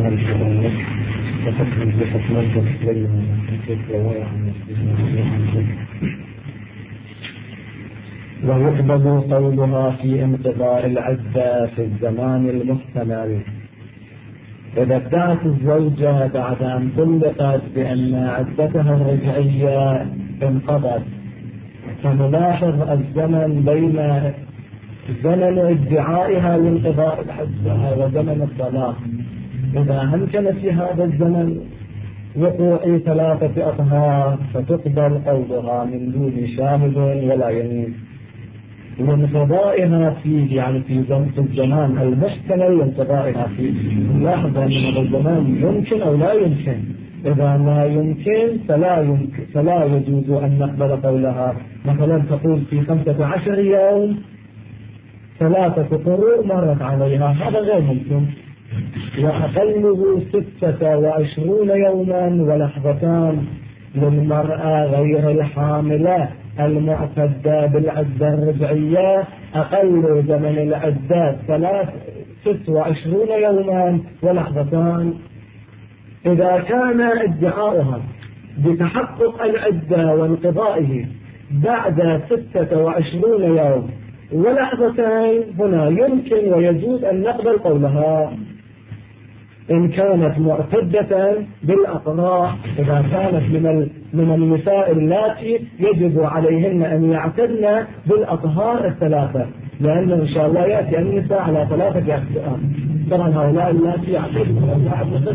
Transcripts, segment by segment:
ويقبل قولها في انقضاء العدة في الزمان المحتمل. إذا ادعت الزوجة بعد أن طلقت بأن عدتها الرجعية انقضت، فنلاحظ الزمن بين زمن ادعائها لانقضاء العدة وزمن الطلاق. إذا أمكن في هذا الزمن وقوع 3 أطهار فتقبل قولها من دون شاهد ولا يمين، لانقضائها فيه يعني في الزمان المحتمل لانقضائها فيه. لاحظ أن هذا الزمان يمكن أو لا يمكن. إذا ما يمكن فلا يجوز أن نقبل قولها. مثلا تقول في 15 يوم 3 قروء مرت عليها، هذا غير ممكن. وأقله 26 يوما ولحظتان للمرأة غير الحاملة المعتدة بالعدة الرجعية. أقل زمن العدة 26 يوما ولحظتان. إذا كان ادعاؤها بتحقق العدة وانقضائه بعد 26 يوم ولحظتين، هنا يمكن ويجوز أن نقبل قولها. إن كانت معتدة بالأقراء، إذا كانت من النساء اللاتي يجب عليهن أن يعتدن بالأطهار 3، لأنه إن شاء الله يأتي النساء على 3 أقسام. طبعا هؤلاء اللاتي يعتدن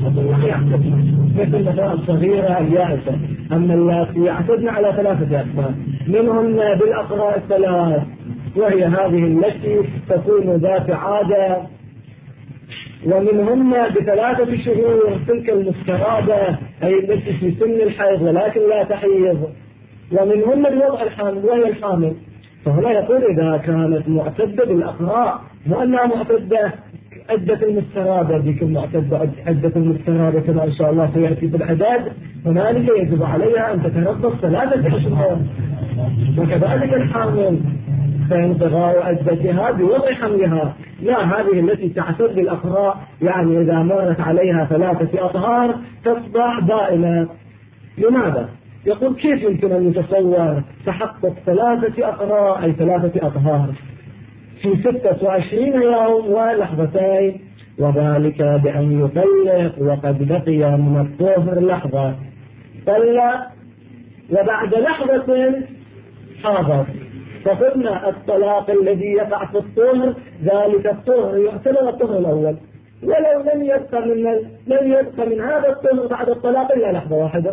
مثل مثلا الصغيرة اليائسة، أما اللاتي يعتدن على 3 أقسام، منهن بالأقراء 3، وهي هذه التي تكون ذات عادة، ومنهن ب3 شهور تلك المسترادة أي التي في سن الحيض ولكن لا تحيض، ومنهن بوضع الحامل وهي الحامل. فهنا يقول إذا كانت معتدة بالأقراء، وأنها معتدة عدة المسترادة، ذيك المعتدة عدة المسترادة كما إن شاء الله سيأتي بالعداد، هنالك يجب عليها أن تتربص 3 أشهر. وكذلك الحامل فانقضاء عدتها بوضع حملها. لا، هذه التي تعتد بالأقراء يعني إذا مرت عليها 3 أطهار تصبح دائمة. لماذا؟ يقول كيف يمكن أن يتصور تحقق 3 أقراء أي 3 أطهار في 26 يوم ولحظتين؟ وذلك بأن يطلق وقد بقي من الطهر لحظة، طلق وبعد لحظة حاضر. فقلنا الطلاق الذي يقع في الطهر ذلك الطهر يعتبر الطهر الأول، ولو لم يبقى من هذا الطهر بعد الطلاق إلا لحظة واحدة،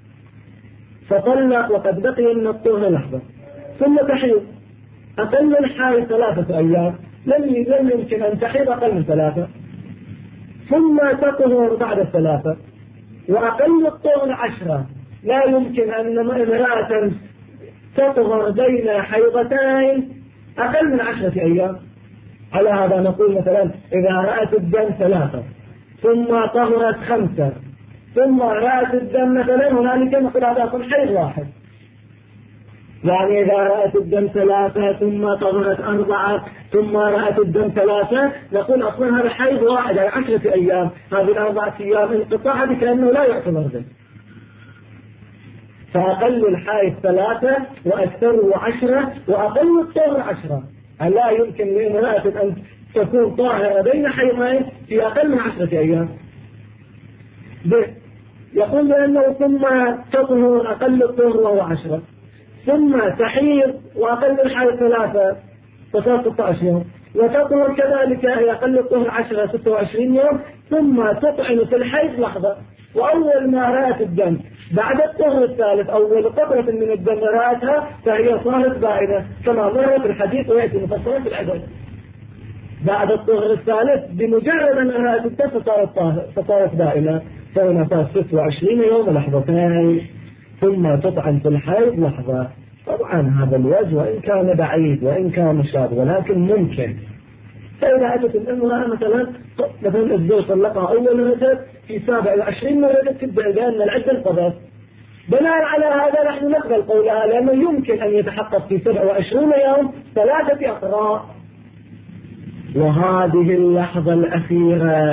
فطلق وقد بقي من الطهر لحظة، ثم تحيض. أقل الحائض 3 أيام، لم يمكن أن تحيض أقل من 3، ثم تطهر بعد 3، وأقل الطهر 10. لا يمكن أن امرأة تطهر بين حيضتين أقل من 10 أيام. على هذا نقول مثلا إذا رأت الدم 3 ثم طهرت 5 ثم رأت الدم مثلا، هنالك نقول هذا يكون حيض واحد. يعني إذا رأت الدم 3 ثم طهرت 4 ثم رأت الدم 3، نقول أصلا هذا حيض واحد يعني 10 أيام. هذه 4 أيام انقطاع هذه كأنه لا يعتبر ذلك. فأقل الحائض 3 وأكثره 10 وأقل الطهر 10. لا يمكن لامرأة أن تكون طاهرة بين حيضين في أقل من 10 أيام. يقول لأنه ثم تطهر أقل الطهر وهو 10، ثم تحيض وأقل الحائض 3 16 يوم، وتطهر كذلك أقل الطهر 10 26 يوم، ثم تطعن في الحيض لحظة. وأول ما رأت الدم بعد الطهر الثالث أول قطرة من الدم رأتها فهي صارت بائنة، كما مر في الحديث ويأتي مفصلا في العدد. بعد الطهر الثالث بمجرد أن رأت الدم فصارت بائنة، فهنا صار 26 يوم لحظتين، ثم تطعن في الحيض لحظة. طبعا هذا الوجه وإن كان بعيد وإن كان شاذ ولكن ممكن. فإذا أتت الامرأة مثلا الزوج طلقها أول مرة في 27 مرة تبدأ بأن العدة انقضت، بناء على هذا نحن نقبل قولها، لأنه يمكن أن يتحقق في 27 يوم 3 أقراء. وهذه اللحظة الأخيرة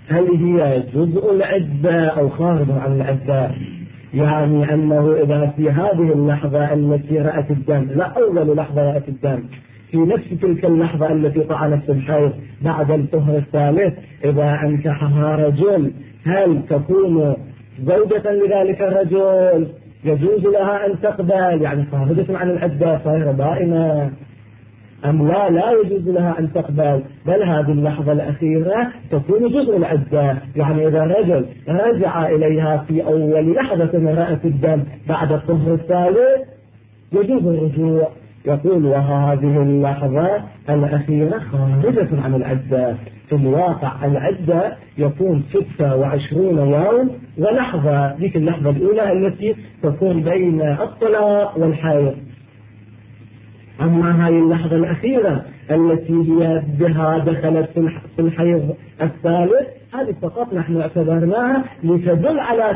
هل هي جزء العدة أو خارج عن العدة؟ يعني أنه إذا في هذه اللحظة التي رأت الدم، لا أول لحظة رأت الدم، في نفس تلك اللحظة التي طعنت في الحيض بعد الطهر الثالث، إذا أنكحها رجل هل تكون زوجة لذلك الرجل؟ يجوز لها أن تقبل، يعني خارجة عن العدة صايرة بائنة، أم لا يجوز لها أن تقبل، بل هذه اللحظة الأخيرة تكون جزء العدة. يعني إذا رجل رجع إليها في أول لحظة من رأت الدم بعد الطهر الثالث يجوز الرجوع. يقول وهذه اللحظة الأخيرة خارجة عن العدة. في الواقع العدة يكون 26 يوم ولحظة، ذيك اللحظة الأولى التي تكون بين الطلاق والحيض. أما هذه اللحظة الأخيرة التي هي بها دخلت في الحيض الثالث، هذه فقط نحن اعتبرناها لتدل على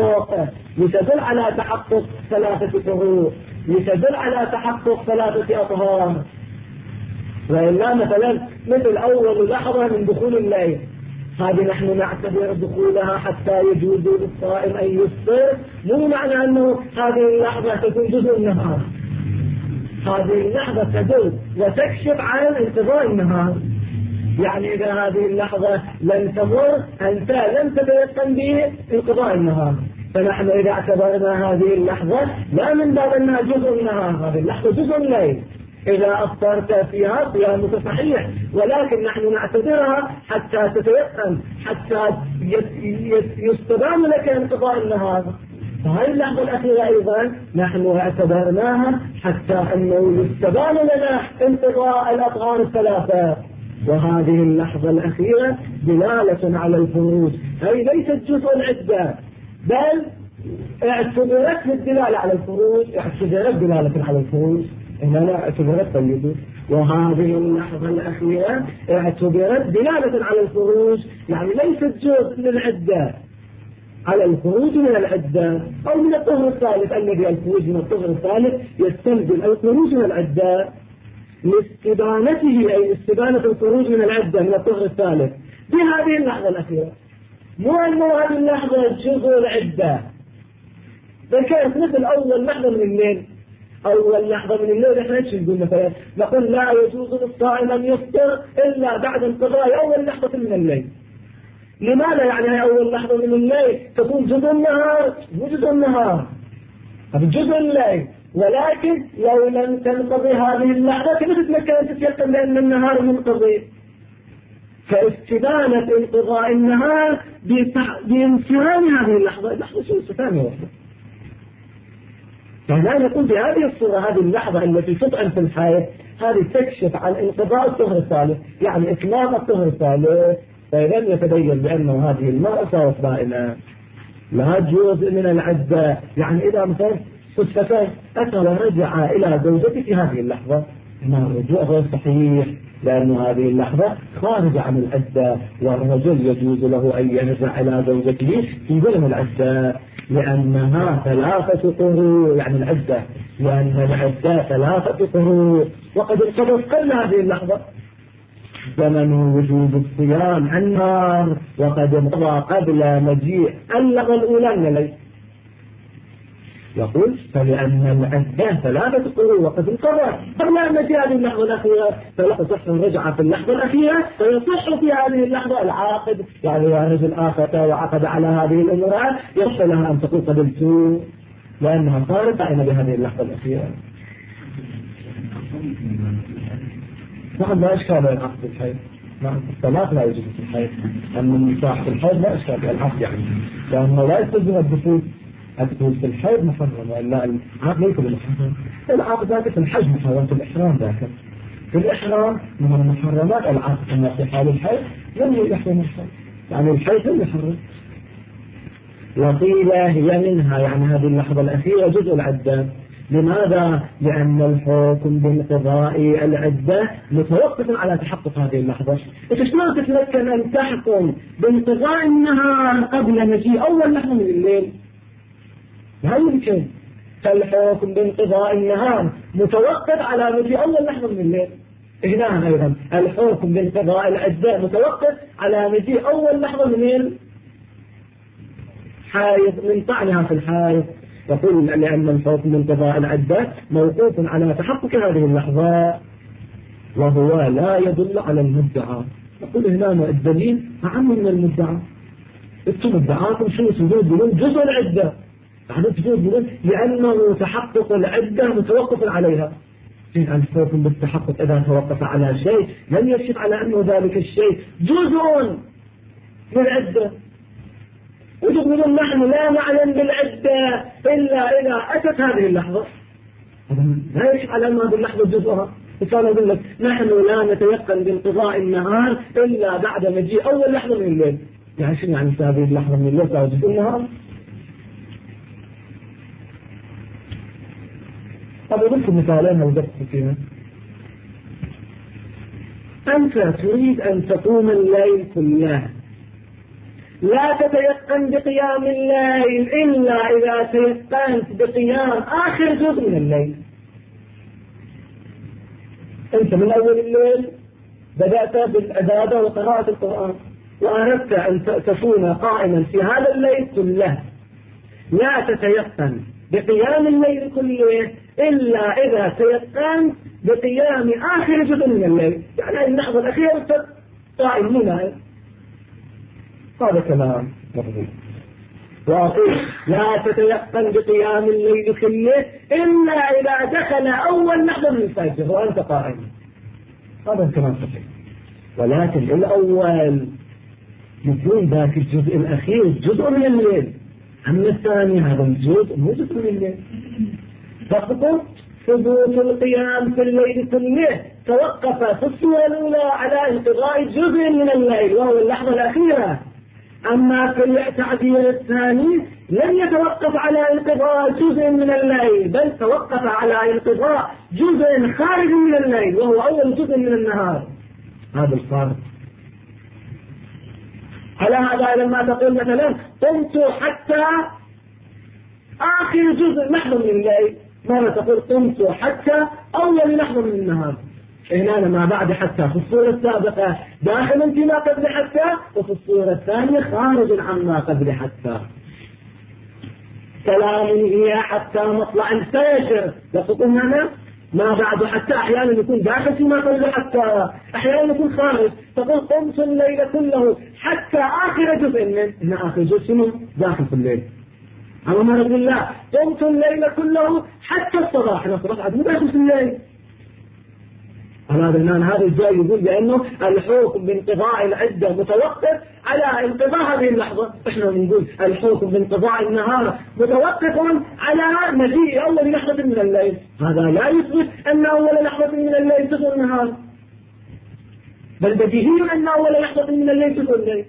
تحقق 3 شهور، لتدل على تحقق 3 أطهار. وإلا مثلا مثل أول لحظة من دخول الليل، هذه نحن نعتبر دخولها حتى يجوز للصائم أن يفطر، مو معنى أنه هذه اللحظة تكون جزء النهار. هذه اللحظة تدل وتكشف عن انقضاء النهار. يعني إذا هذه اللحظة لم تمر أنت لم تتيقن بانقضاء النهار، فنحن إذا اعتبرنا هذه اللحظة لا من باب أنها جزء النهار، هذه اللحظة جزء الليل، إذا أفطرت فيها صيامك صحيح، ولكن نحن نعتبرها حتى تتيقن، حتى يستبان لك انقضاء النهار. فهذه اللحظة الأخيرة أيضا نحن اعتبرناها حتى أنه يستبان لنا انقضاء الأطهار 3. وهذه اللحظة الأخيرة دلالة على الخروج، أي ليست جزء العدة، بل اعتبرت الدلالة على الخروج، اعتبرت دلالة على الخروج، إننا اعتبرت طيبه. وهذه اللحظة الأخيرة اعتبرت دلالة على الخروج، يعني ليست جزء من العدة، على الخروج من العدة أو من الطهر الثالث، الذي الخروج من الطهر الثالث يستلزم الخروج من العدة لاستبانته، أي استبانة الخروج من العدة من الطهر الثالث بهذه اللحظة الأخيرة، مو أنه هذه اللحظة جزء العدة. ذكرت مثل أول لحظة من الليل، أول لحظة من الليل إحنا إيش نقول مثلا؟ نقول لا يجوز للصائم أن يفطر إلا بعد انقضاء أول لحظة من الليل. لماذا؟ يعني أول لحظة من الليل تكون جزء النهار، مو جزء النهار، هذا جزء الليل، ولكن لو لم تنقضي هذه اللحظة كيف تتمكن تتيقن بأن النهار منقضي؟ فاستبانة انقضاء النهار بانفرام هذه اللحظة شو ثانية واحدة. فلا نقول بهذه الصورة هذه اللحظة التي تطعن في الحيض هذه تكشف عن انقضاء الطهر الثالث، يعني إتمام الطهر الثالث، فإذا يتبين بأنه هذه المرأة صارت بائنة لها جزء من العدة. يعني إذا مثلا صدفة أتى ورجع إلى زوجته في هذه اللحظة، هنا الرجوع غير صحيح، لأن هذه اللحظة خارجة عن العدة، والرجل يجوز له أن يرجع إلى زوجته في ظلم العدة، لأنها 3 قروء، يعني العدة، لأن العدة 3 قروء، وقد انقضت قبل هذه اللحظة زمن وجود الصيام النار، وقد انقضى قبل مجيء اللغة الأولى من الليل. يقول فلأن العدة 3 قروء وقد انقضى قبل أن مجيء هذه اللحظة الأخيرة، فلا تصح الرجعة في اللحظة الأخيرة، فيصح في هذه اللحظة العاقد، يعني رجل آخر وعقد على هذه الأمور يصح لها أن تقول قبلت، لأنها صارت بائنة بهذه اللحظة الأخيرة. نعم لا إشكال العقد في الحيض، نعم الطلاق لا يوجد في الحيض، أما النكاح في الحيض لا إشكال العقد، يعني لأنه لا يستلزم الدخول في الحيض محرم، وإلا العقد ليس بالمحرم، العقد ذاك في الحج محرم، في الإحرام ذاك في الإحرام من المحرمات العقد، أما في حال الحيض لم يحرم الحيض، يعني الحيض لم يحرم. وقيل هي منها، يعني هذه اللحظة الأخيرة جزء العدة. لماذا؟ لأن الحكم بانقضاء العدة متوقف على تحقق هذه اللحظة. شلون تتمكن أن تحكم بانقضاء النهار قبل مجيء أول لحظة من الليل؟ لا يمكن. فالحكم بانقضاء النهار متوقف على مجيء أول لحظة من الليل، هنا أيضا الحكم بانقضاء العدة متوقف على مجيء أول لحظة من الحائض، من طعنها في الحائض. يقول لأن الحكم بانقضاء العدة موقوف على تحقق هذه اللحظة وهو لا يدل على المدعى. يقول هنا الدليل أعم من المدعى. انتم مدعاكم شو تقولون جزء العدة، يعني تقولون لأنه تحقق العدة متوقف عليها. الحكم بالتحقق إذا توقف على شيء لم يشف على أنه ذلك الشيء جزء من العدة، وتقولون نحن لا نعلم بالعدة إلا إذا أتت هذه اللحظة. لا يشف على أنه هذه اللحظة جزءها. فكان يقول لك نحن لا نتيقن بانقضاء النهار إلا بعد مجيء أول لحظة من الليل. يعني شنو يعني هذه اللحظة من الليل أو جزء النهار؟ طب أقولكم مثالين أو ذكر فيها. أنت تريد أن تقوم الليل كله، لا تتيقن بقيام الليل إلا إذا تيقنت بقيام آخر جزء من الليل. أنت من أول الليل بدأت بالعبادة وقراءة القرآن، وأردت أن تكون قائما في هذا الليل كله، لا تتيقن بقيام الليل كله إلا إذا تيقنت بقيام آخر جزء من الليل، يعني اللحظة الأخيرة قائم هنا. هذا كلام مفهوم. وأقول لا تتيقن بقيام الليل كله إلا إذا دخل أول لحظة من الفجر وأنت قائم. هذا كلام صحيح. ولكن الأول يكون ذاك الجزء الأخير جزء من الليل، أما الثاني هذا الجزء مو جزء من الليل. فقط ثبوت القيام في الليل كله توقف في الصورة الأولى على انقضاء جزء من الليل وهو اللحظة الأخيرة. أما في التعبير الثاني لم يتوقف على انقضاء جزء من الليل، بل توقف على انقضاء جزء خارج من الليل وهو أول جزء من النهار. هذا الفرق. على هذا لما تقول مثلا قمت حتى آخر جزء لحظة من الليل، مرة تقول قمت حتى أول لحظة من النهار. هنا ما بعد حتى في الصورة السابقة داخل فيما قبل حتى، وفي الصورة الثانية خارج عما قبل حتى. سلام هي حتى مطلع الفجر. يقول هنا ما بعد حتى أحيانا يكون داخل فيما قبل حتى، أحيانا يكون خارج. تقول قمت الليل كله حتى آخر جزء من آخر جزء منه داخل في الليل. أما مرة يقول لا قمت الليل كله حتى الصباح، الصباح عاد مو داخل في الليل. هذا الجاي يقول بأنه الحكم بانقضاء العدة متوقف على انقضاء هذه اللحظة. احنا نقول الحكم بانقضاء النهار متوقف على مجيء أول لحظة من الليل. هذا لا يثبت أن أول لحظة من الليل جزء النهار، بل بديهي أن أول لحظة من الليل جزء الليل.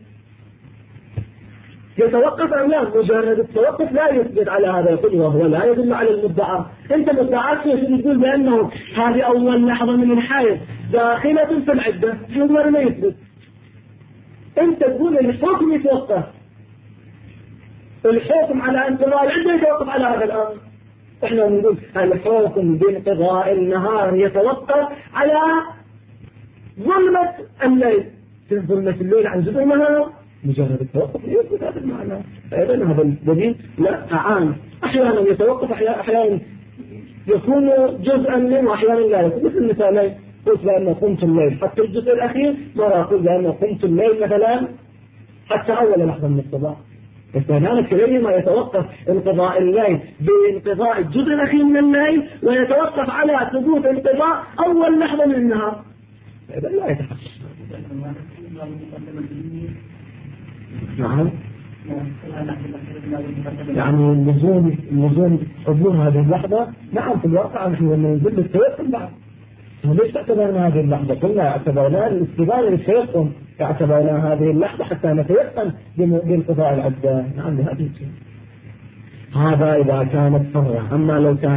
يتوقف أم لا؟ مجرد التوقف لا يثبت على هذا يقول وهو لا يدل على المدعى. انت مدعاك تقول بأنه هذه أول لحظة من الحيض داخلة في العدة، شو ما يثبت. انت تقول الحكم يتوقف، الحكم على انقضاء العدة يتوقف على هذا الأمر. احنا نقول الحكم بانقضاء النهار يتوقف على ظلمة الليل. ظلمة الليل عن جزء النهار مجرد التوقف يثبت هذا المعنى. أيضا هذا الدليل لا أعان، أحيانا يتوقف أحيانا يكون جزءا منه وأحيانا لا يكون. مثل المثالين قلت بأنه قمت الليل حتى الجزء الأخير، مرة أقول بأنه قمت الليل مثلا حتى أول لحظة من الصباح. فهذا كلمة يتوقف انقضاء الليل بانقضاء الجزء الأخير من الليل، ويتوقف على ثبوت انقضاء أول لحظة من النهار. إذا لا يتحقق. نعم، يعني لزوم حضور هذه اللحظة. نعم في الواقع نحن ننزل التيقن بعد. ليش اعتبرنا هذه اللحظة؟ قلنا اعتبرنا الاستبانة للتيقن، اعتبرنا هذه اللحظة حتى نتيقن بانقضاء العدة. نعم لهذه الشيء. هذا إذا كانت فرة. أما لو كان